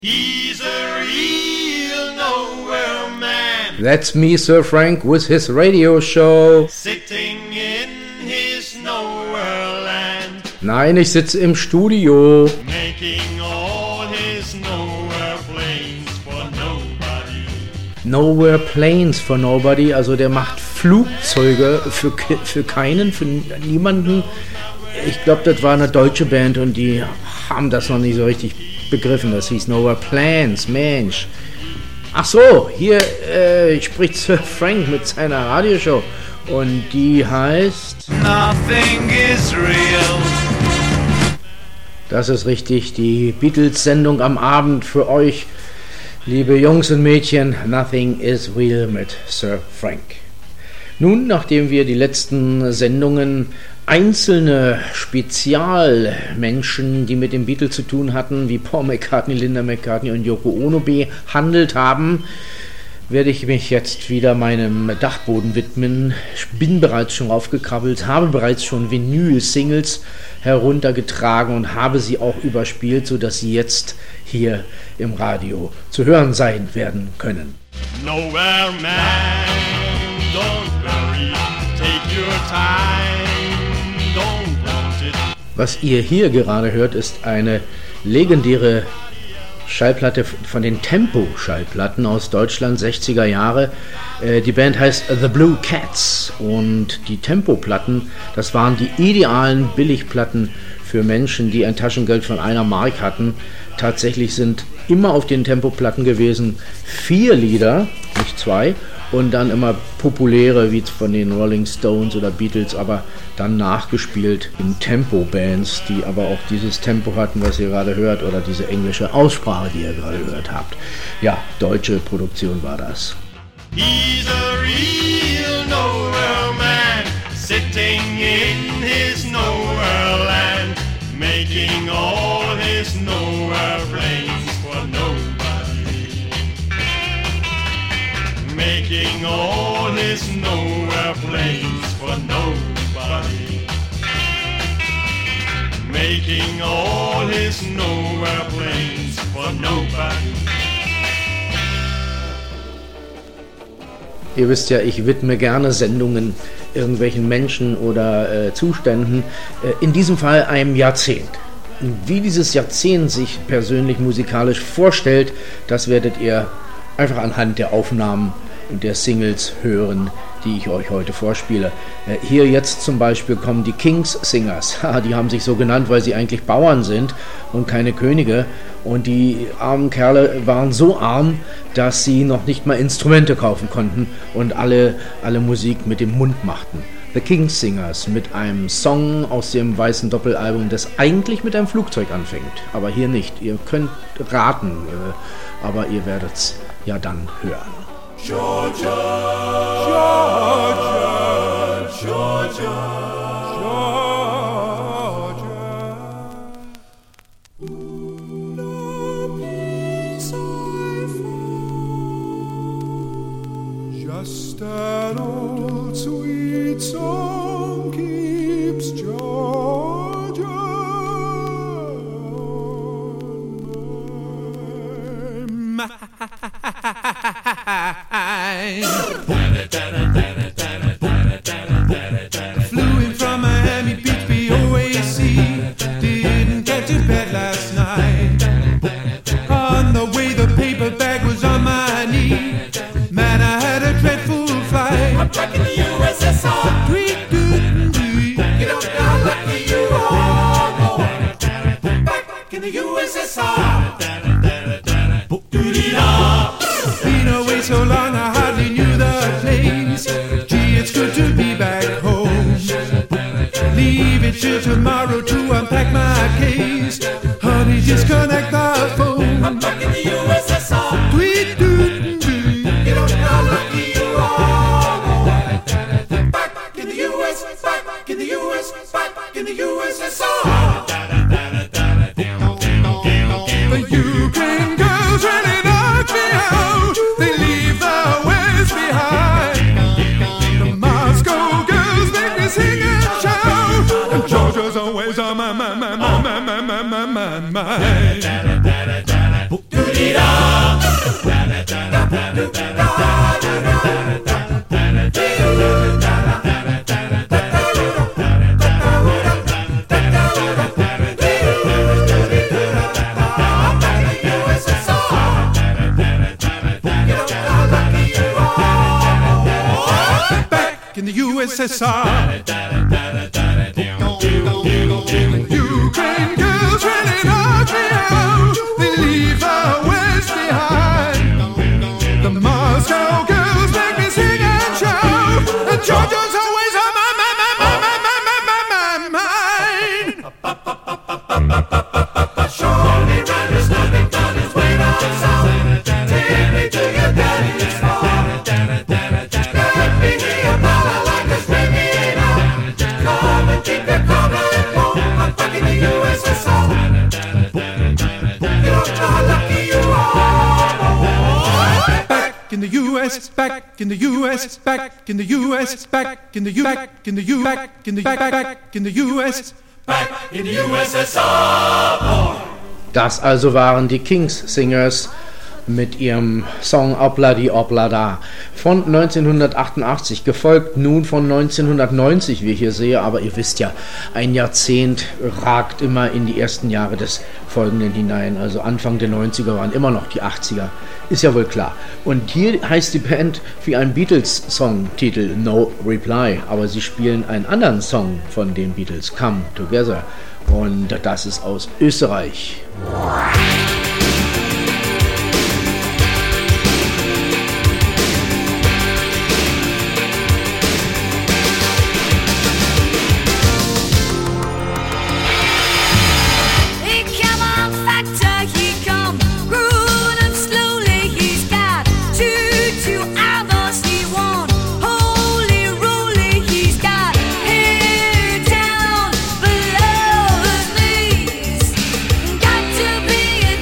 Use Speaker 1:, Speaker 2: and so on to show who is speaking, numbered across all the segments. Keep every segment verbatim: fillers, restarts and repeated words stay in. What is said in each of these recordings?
Speaker 1: He's a real nowhere man.
Speaker 2: That's me, Sir Frank, with his radio show.
Speaker 1: Sitting in his nowhere land.
Speaker 2: Nein, ich sitze im Studio.
Speaker 1: Making all his nowhere planes for nobody.
Speaker 2: Nowhere Planes for Nobody, also der macht Flugzeuge für, für keinen, für niemanden. Ich glaube, das war eine deutsche Band und die haben das noch nicht so richtig begriffen. Das hieß Nowhere Planes, Mensch. Ach so, hier äh, spricht Sir Frank mit seiner Radioshow und die heißt
Speaker 1: Nothing is real.
Speaker 2: Das ist richtig, die Beatles-Sendung am Abend für euch, liebe Jungs und Mädchen. Nothing is real mit Sir Frank. Nun, nachdem wir die letzten Sendungen einzelne Spezialmenschen, die mit den Beatles zu tun hatten, wie Paul McCartney, Linda McCartney und Yoko Ono behandelt haben, werde ich mich jetzt wieder meinem Dachboden widmen. Ich bin bereits schon aufgekrabbelt, habe bereits schon Vinyl-Singles heruntergetragen und habe sie auch überspielt, sodass sie jetzt hier im Radio zu hören sein werden können.
Speaker 1: Nowhere man, don't worry, take your time, don't want it.
Speaker 2: Was ihr hier gerade hört, ist eine legendäre Schallplatte von den Tempo-Schallplatten aus Deutschland, sechziger Jahre. Äh, die Band heißt The Blue Cats und die Tempo-Platten, das waren die idealen Billigplatten für Menschen, die ein Taschengeld von einer Mark hatten. Tatsächlich sind immer auf den Tempo-Platten gewesen vier Lieder, nicht zwei, und dann immer populäre, wie von den Rolling Stones oder Beatles, aber dann nachgespielt in Tempo-Bands, die aber auch dieses Tempo hatten, was ihr gerade hört, oder diese englische Aussprache, die ihr gerade gehört habt. Ja, deutsche Produktion war das.
Speaker 1: He's a real nowhere man, sitting in his nowhere land, making all his nowhere planes for nobody. Making all his nowhere planes for nobody. Making all his nowhere planes for nobody.
Speaker 2: Ihr wisst ja, ich widme gerne Sendungen irgendwelchen Menschen oder äh, Zuständen, äh, in diesem Fall einem Jahrzehnt. Und wie dieses Jahrzehnt sich persönlich musikalisch vorstellt, das werdet ihr einfach anhand der Aufnahmen und der Singles hören, die ich euch heute vorspiele. Äh, hier jetzt zum Beispiel kommen die Kings Singers. Die haben sich so genannt, weil sie eigentlich Bauern sind und keine Könige. Und die armen Kerle waren so arm, dass sie noch nicht mal Instrumente kaufen konnten und alle, alle Musik mit dem Mund machten. The Kings Singers mit einem Song aus dem weißen Doppelalbum, das eigentlich mit einem Flugzeug anfängt. Aber hier nicht. Ihr könnt raten, äh, aber ihr werdet es ja dann hören.
Speaker 1: Georgia, Georgia, Georgia,
Speaker 3: Just an old sweet song keeps Georgia on my mind. Flew in from Miami Beach, B O A C. Didn't get to bed last night. On the way, the paper bag was on my knee. Man, I had a dreadful flight.
Speaker 1: I'm back in the U S S R.
Speaker 3: Tweet, doot, tweet.
Speaker 1: You don't know how lucky you are. Back in the U S S R.
Speaker 3: Been away so long, I hardly knew the place. Gee, it's good to be back home. Leave it till tomorrow to unpack my case. Honey, disconnect the phone.
Speaker 1: I'm back in the U S S R.
Speaker 3: Tweet, doot, tweet.
Speaker 1: You don't know how lucky you are. Back in the U S, back in the U S, back in the U S S R.
Speaker 3: The Ukraine girls really knock me out. They leave the West behind. The Moscow girls make me sing and shout. And Georgia's always in the U S S R. Ukraine girls really knock me out. They leave the West behind. The Moscow girls make me sing and shout. And Georgia's always on my, my, my, my, my, my, my, my, my, mind.
Speaker 1: Surely run, there's nothing done, it's way down south. Take me to your daddy's farm. Let me hear your mama like a radiator. Come and keep your corner at home. I'm back in the U S S R. You don't know how lucky you are.
Speaker 3: Back in the U S, back in the U S, back in the U S, back in the U, back in the U, back in the back, back in the U S,
Speaker 1: Back in the U S S R.
Speaker 2: Das also waren die Kings Singers mit ihrem Song Obladi Oblada von neunzehnhundertachtundachtzig, gefolgt nun von neunzehnhundertneunzig, wie ich hier sehe, aber ihr wisst ja, ein Jahrzehnt ragt immer in die ersten Jahre des folgenden hinein, also Anfang der neunziger waren immer noch die achtziger, ist ja wohl klar. Und hier heißt die Band wie ein Beatles-Song-Titel No Reply, aber sie spielen einen anderen Song von den Beatles, Come Together, und das ist aus Österreich.
Speaker 4: Got to be a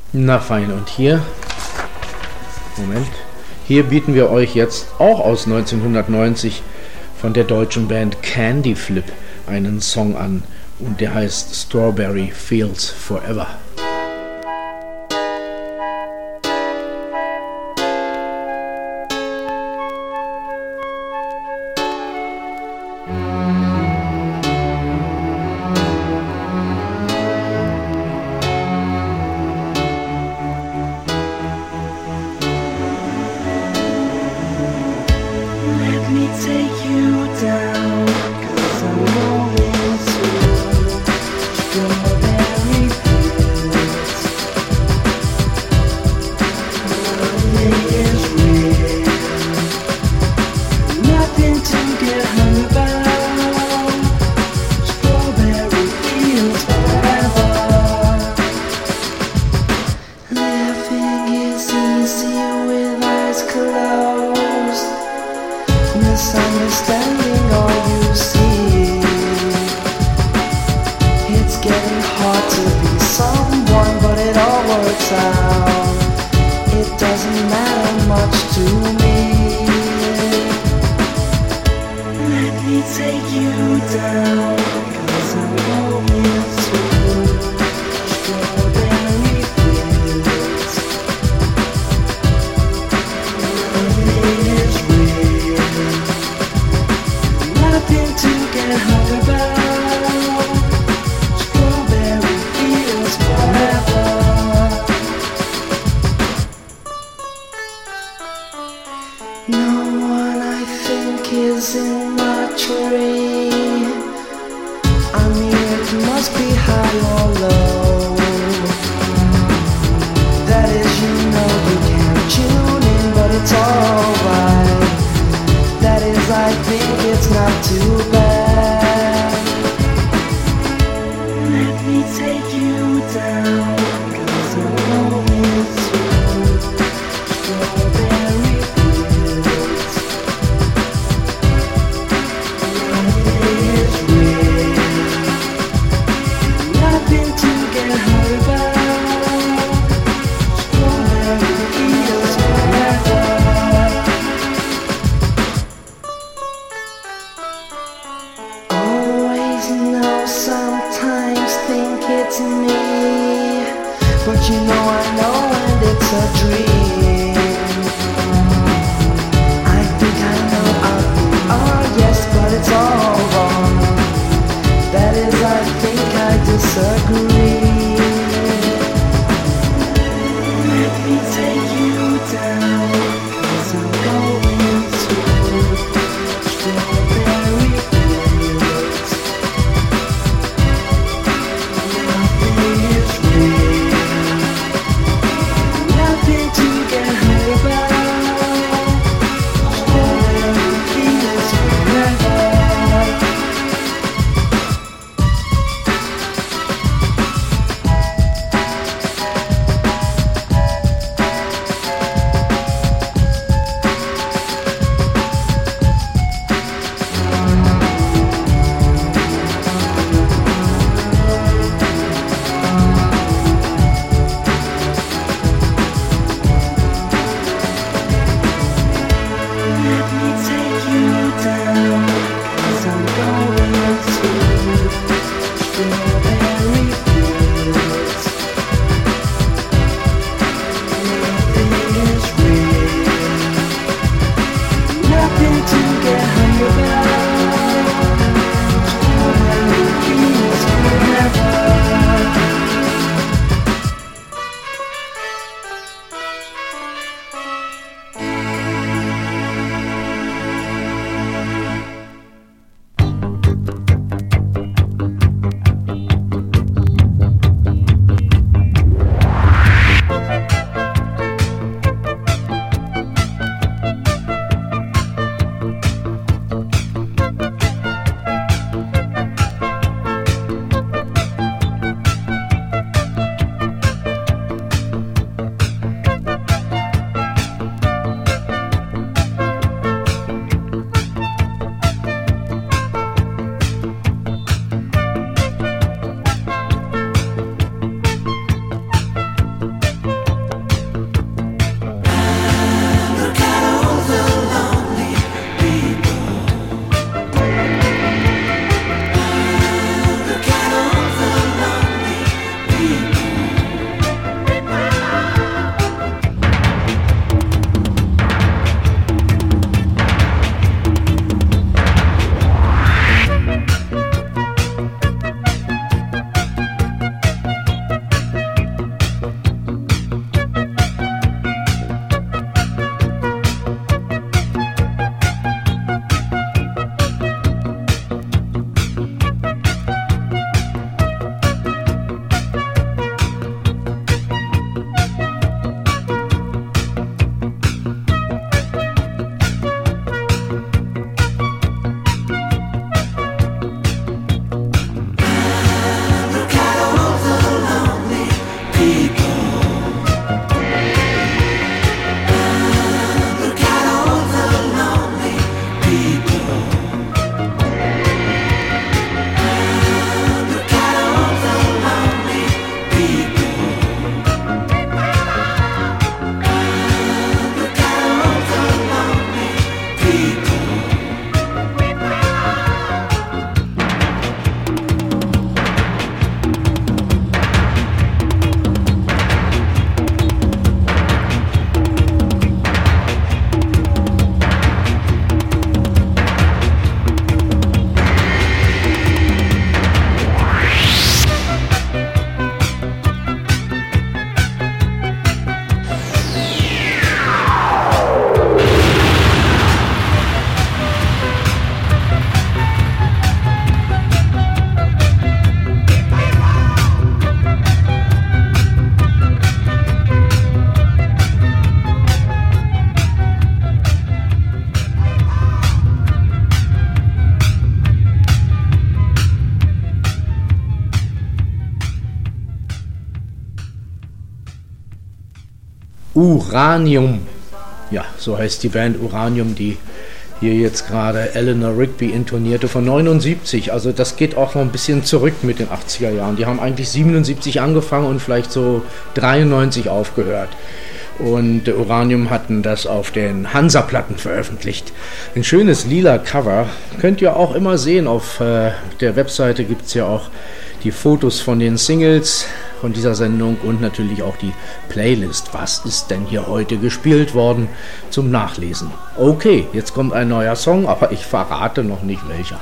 Speaker 2: Na fein, und hier, Moment, hier bieten wir euch jetzt auch aus neunzehnhundertneunzig von der deutschen Band Candy Flip einen Song an, und der heißt Strawberry Fields Forever. Uranium. Ja, so heißt die Band Uranium, die hier jetzt gerade Eleanor Rigby intonierte von neunundsiebzig. Also das geht auch noch ein bisschen zurück mit den achtziger Jahren. Die haben eigentlich siebenundsiebzig angefangen und vielleicht so dreiundneunzig aufgehört. Und Uranium hatten das auf den Hansa-Platten veröffentlicht. Ein schönes lila Cover. Könnt ihr auch immer sehen. Auf äh, der Webseite gibt es ja auch die Fotos von den Singles von dieser Sendung und natürlich auch die Playlist. Was ist denn hier heute gespielt worden zum Nachlesen? Okay, jetzt kommt ein neuer Song, aber ich verrate noch nicht welcher.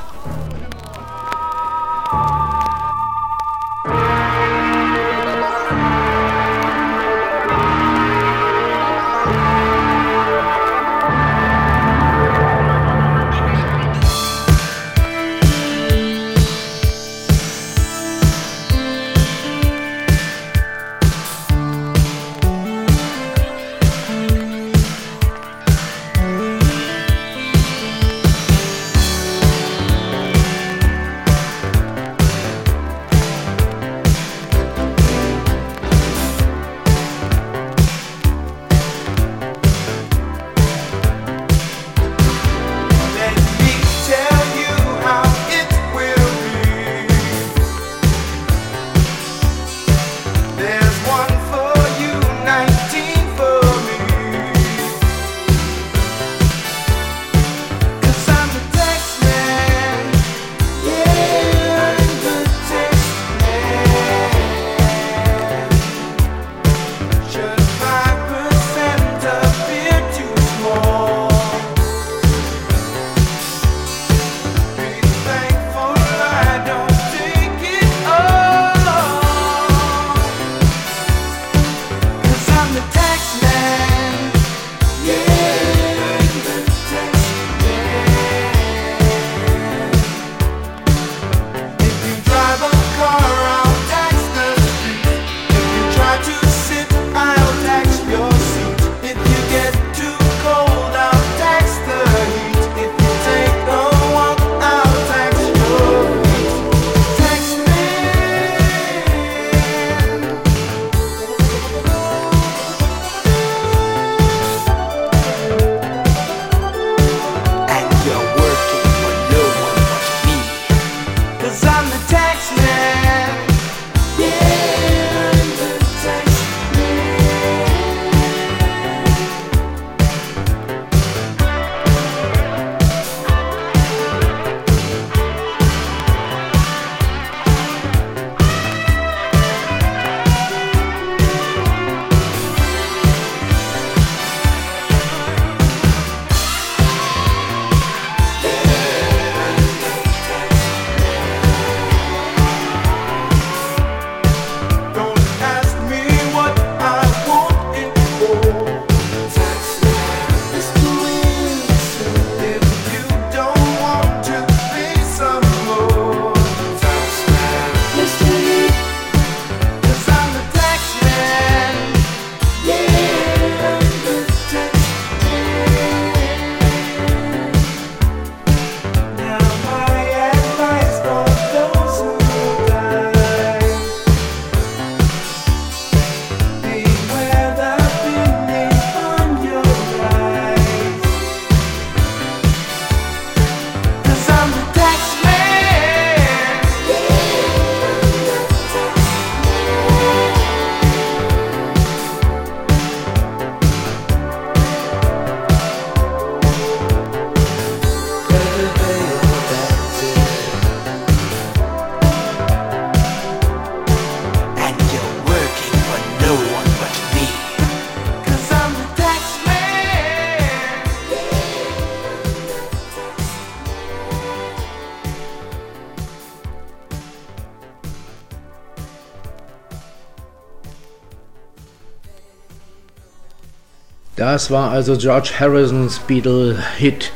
Speaker 2: Das war also George Harrisons Beatle-Hit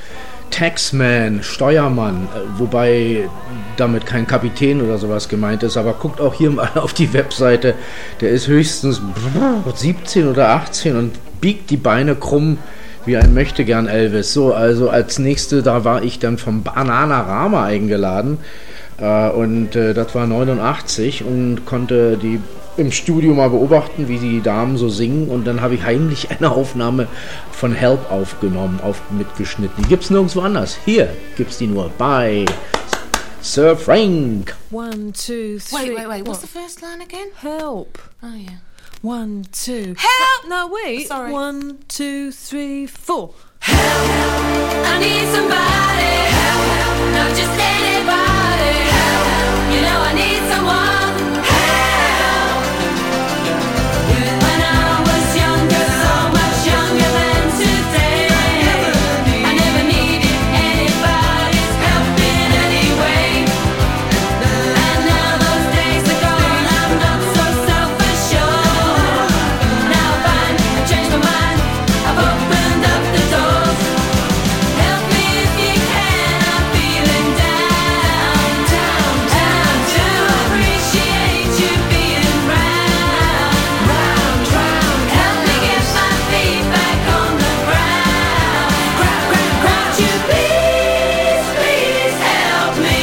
Speaker 2: Taxman, Steuermann, wobei damit kein Kapitän oder sowas gemeint ist, aber guckt auch hier mal auf die Webseite, der ist höchstens siebzehn oder achtzehn und biegt die Beine krumm wie ein Möchtegern Elvis. So, also als nächste, da war ich dann vom Bananarama eingeladen. Äh, und äh, das war neunundachtzig und konnte die im Studio mal beobachten, wie die Damen so singen. Und dann habe ich heimlich eine Aufnahme von Help aufgenommen, auf, mitgeschnitten. Die gibt's nirgendwo anders. Hier gibt's die nur bei Sir Frank.
Speaker 4: One, two, three.
Speaker 5: Wait, wait, wait. What's
Speaker 4: What?
Speaker 5: the first line again?
Speaker 4: Help.
Speaker 5: Oh, yeah.
Speaker 4: One, two.
Speaker 5: Help!
Speaker 4: No, wait.
Speaker 5: Sorry.
Speaker 4: One, two, three, four.
Speaker 1: I need somebody help, not just anybody help. You know I need someone help. When I was younger, so much younger than today, I never needed anybody's help in any way. And now those days are gone, I'm not so self-assured. Now I find I've changed my mind, I've opened up the doors. Help me if you can, I'm feeling down, down, down. To appreciate you being round, round, round. Help me get my feet back on the ground, ground, ground, ground. Won't you please, please help me?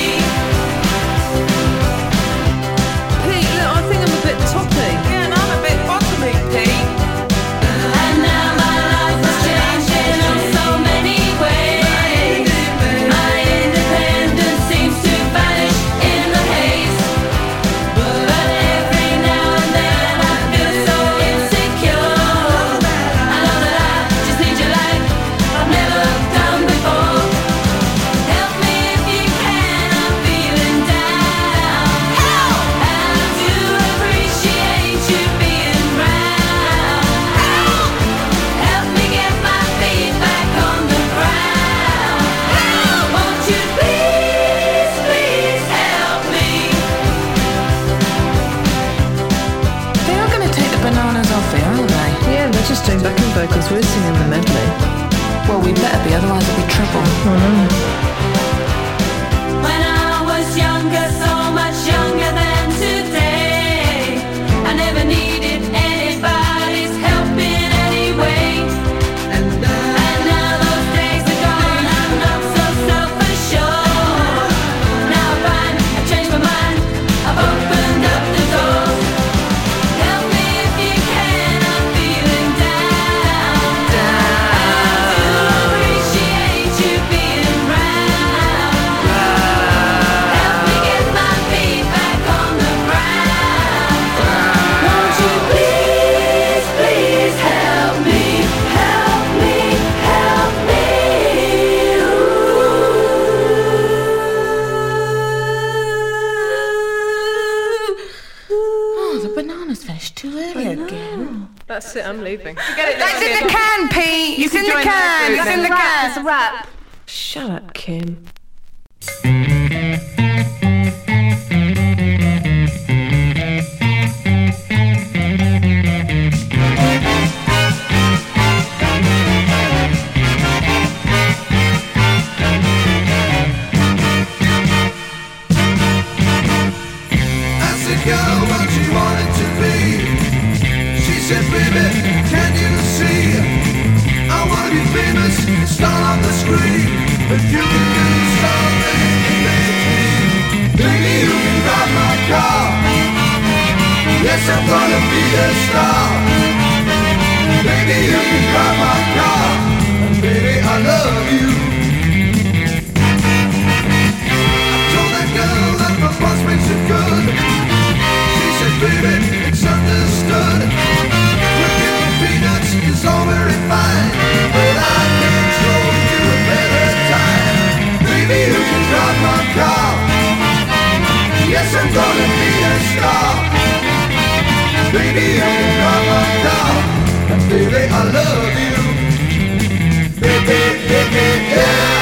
Speaker 4: Pete, look, I think I'm a bit toppy.
Speaker 5: Yeah, and I'm a bit bottomy, Pete.
Speaker 1: And now my life has changed in so many ways. My independence seems to vanish in the haze. But every now and then I feel so insecure. I know that I just need your light, I've never done before. Help me if you can, I'm feeling down. Help! And I do appreciate you being round. Help! Help me get my feet back on the ground. Help! Won't you please, please help me?
Speaker 5: They are going to take the bananas off here, aren't they?
Speaker 4: Yeah, they're just doing backing vocals. We're singing the medley.
Speaker 5: Well, we better be, otherwise there'll be trouble.
Speaker 1: When I was younger, so much younger than today, I never needed anybody's help in any way. And now those days are gone, I'm not so self-assured. Now I find I've changed my mind, I've opened up the doors. Help me if you can, I'm feeling down, down. I do appreciate you being round. Help me get my feet back on the ground. Won't you please, please help me, help me, help me.
Speaker 5: Oh, the bananas finished too early again.
Speaker 4: That's it, I'm leaving.
Speaker 5: That's in the can, Pete. It's in the can. It's in the can. It's a wrap.
Speaker 4: Shut up, Kim.
Speaker 3: I said, girl, what you wanted to be? She said, baby, can you see? I wanna be famous, star on the screen. But you can do something in between. Baby, you can drive my car. Yes, I'm gonna be a star. Baby, you can drive my car. And baby, I love you. I told that girl that my boss makes it good. She said, baby, it's understood. Working for peanuts is all very fine, but I can show you a better time. Baby, you can drive my car. Yes, I'm gonna be a star. Baby, you can drive my car. And baby, I love you. Baby, baby, yeah.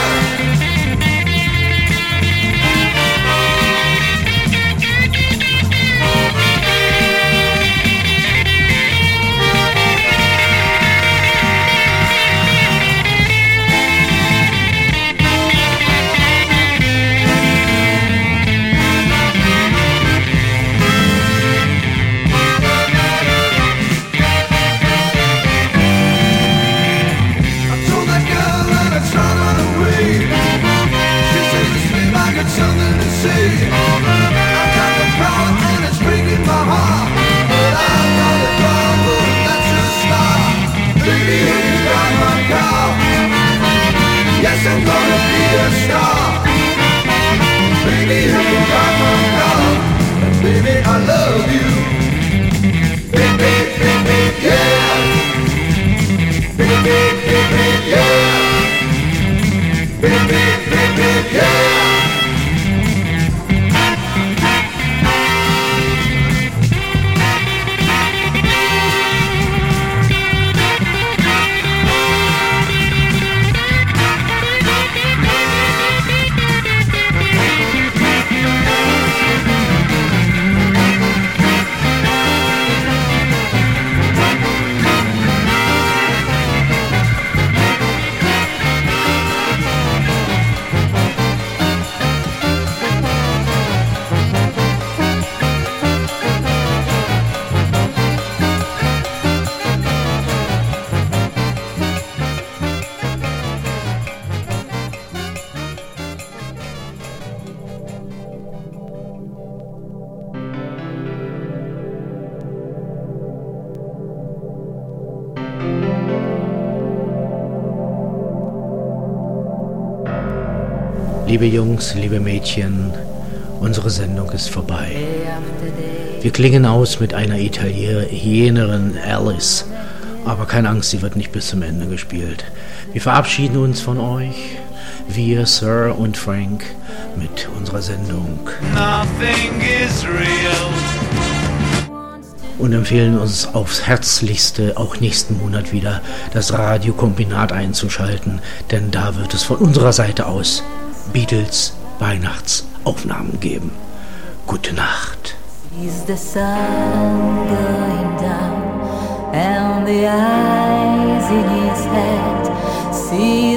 Speaker 2: Liebe Jungs, liebe Mädchen, unsere Sendung ist vorbei. Wir klingen aus mit einer Italienerin Alice, aber keine Angst, sie wird nicht bis zum Ende gespielt. Wir verabschieden uns von euch, wir, Sir und Frank, mit unserer Sendung.
Speaker 6: Nothing is real.
Speaker 2: Und empfehlen uns aufs Herzlichste, auch nächsten Monat wieder das Radiokombinat einzuschalten, denn da wird es von unserer Seite aus Beatles Weihnachtsaufnahmen geben. Gute Nacht.
Speaker 7: Is the sun going down and the eyes in his head see